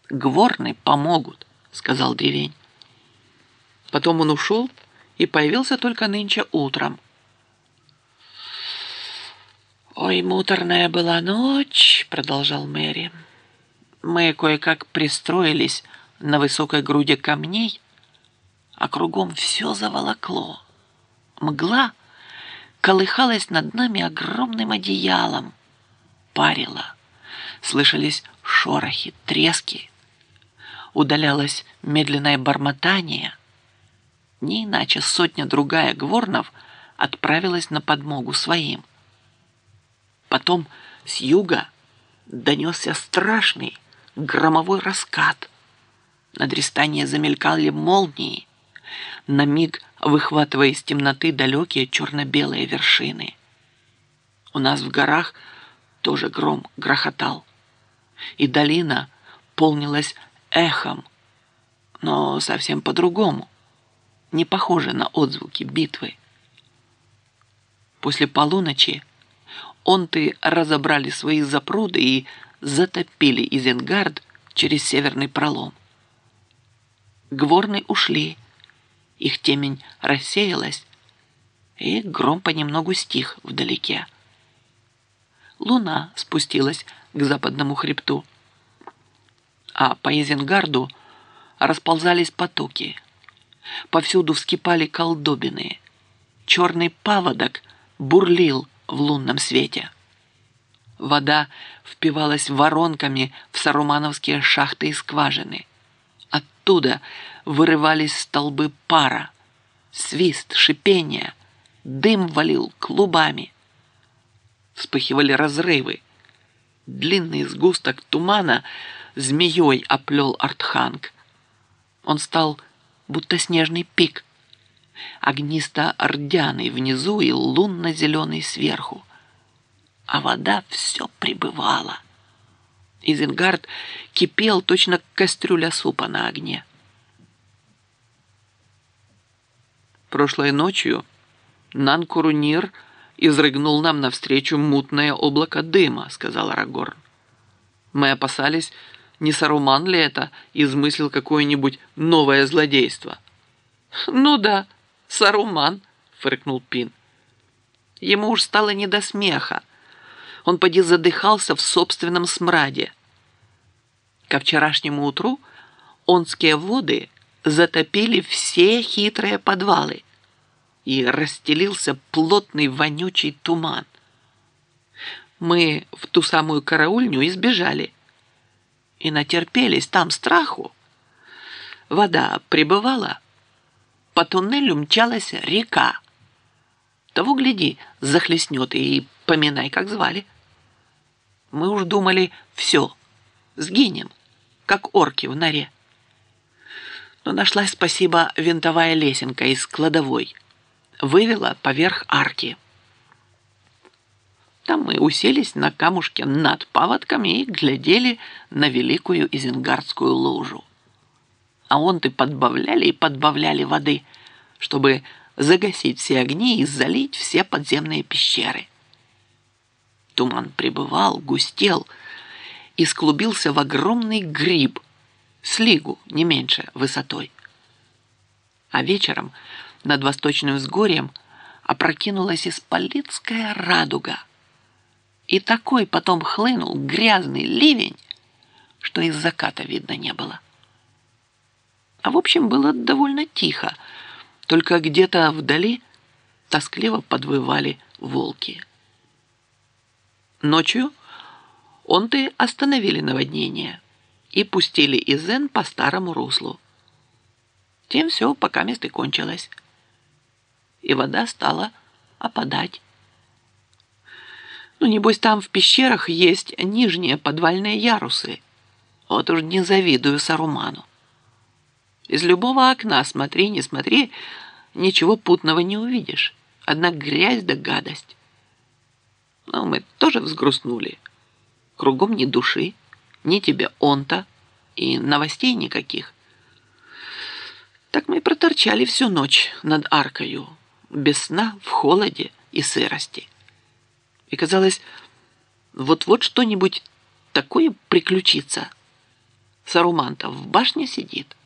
Гворны помогут, сказал древень. Потом он ушел и появился только нынче утром. «Ой, муторная была ночь», — продолжал Мэри. «Мы кое-как пристроились на высокой груди камней, а кругом все заволокло. Мгла колыхалась над нами огромным одеялом, парила, слышались шорохи, трески, удалялось медленное бормотание. Не иначе сотня-другая гворнов отправилась на подмогу своим. Потом с юга донесся страшный громовой раскат. На Дристане замелькали молнии, на миг выхватывая из темноты далекие черно-белые вершины. У нас в горах тоже гром грохотал, и долина полнилась эхом, но совсем по-другому, не похоже на отзвуки битвы. После полуночи онты разобрали свои запруды и затопили Изенгард через северный пролом. Гворны ушли, их темень рассеялась, и гром понемногу стих вдалеке. Луна спустилась к западному хребту, а по Изенгарду расползались потоки. Повсюду вскипали колдобины. Черный паводок бурлил в лунном свете. Вода впивалась воронками в сарумановские шахты и скважины. Оттуда вырывались столбы пара, свист, шипение, дым валил клубами. Вспыхивали разрывы. Длинный сгусток тумана змеей оплел Артханг. Он стал будто снежный пик, огнисто-рдяный внизу и лунно-зеленый сверху. А вода все прибывала. Изенгард кипел точно кастрюля супа на огне. Прошлой ночью Нан-Курунир изрыгнул нам навстречу мутное облако дыма, сказал Арагорн. Мы опасались, не Саруман ли это измыслил какое-нибудь новое злодейство. Ну да, Саруман, фыркнул Пин. Ему уж стало не до смеха. Он поди задыхался в собственном смраде. Ко вчерашнему утру онские воды затопили все хитрые подвалы, и расстелился плотный вонючий туман. Мы в ту самую караульню избежали и натерпелись там страху. Вода прибывала, по туннелю мчалась река. Того, гляди, захлестнет и поминай, как звали. Мы уж думали, все, сгинем, как орки в норе. Но нашлась, спасибо, винтовая лесенка из кладовой. Вывела поверх арки. Там мы уселись на камушке над паводками и глядели на великую Изенгардскую лужу. А онты подбавляли и подбавляли воды, чтобы загасить все огни и залить все подземные пещеры. Туман прибывал, густел и склубился в огромный гриб, с лигу, не меньше, высотой. А вечером над восточным взгорьем опрокинулась исполинская радуга. И такой потом хлынул грязный ливень, что из заката видно не было. А в общем, было довольно тихо, только где-то вдали тоскливо подвывали волки. Ночью онты остановили наводнение и пустили Изен по старому руслу. Тем все покамест и кончилось. И вода стала опадать. Ну, небось, там в пещерах есть нижние подвальные ярусы. Вот уж не завидую Саруману. Из любого окна смотри, не смотри, ничего путного не увидишь. Одна грязь да гадость. Но мы тоже взгрустнули. Кругом ни души, ни тебе онта, и новостей никаких. Так мы и проторчали всю ночь над аркою, без сна, в холоде и сырости. И казалось, вот-вот что-нибудь такое приключится. Саруман-то в башне сидит.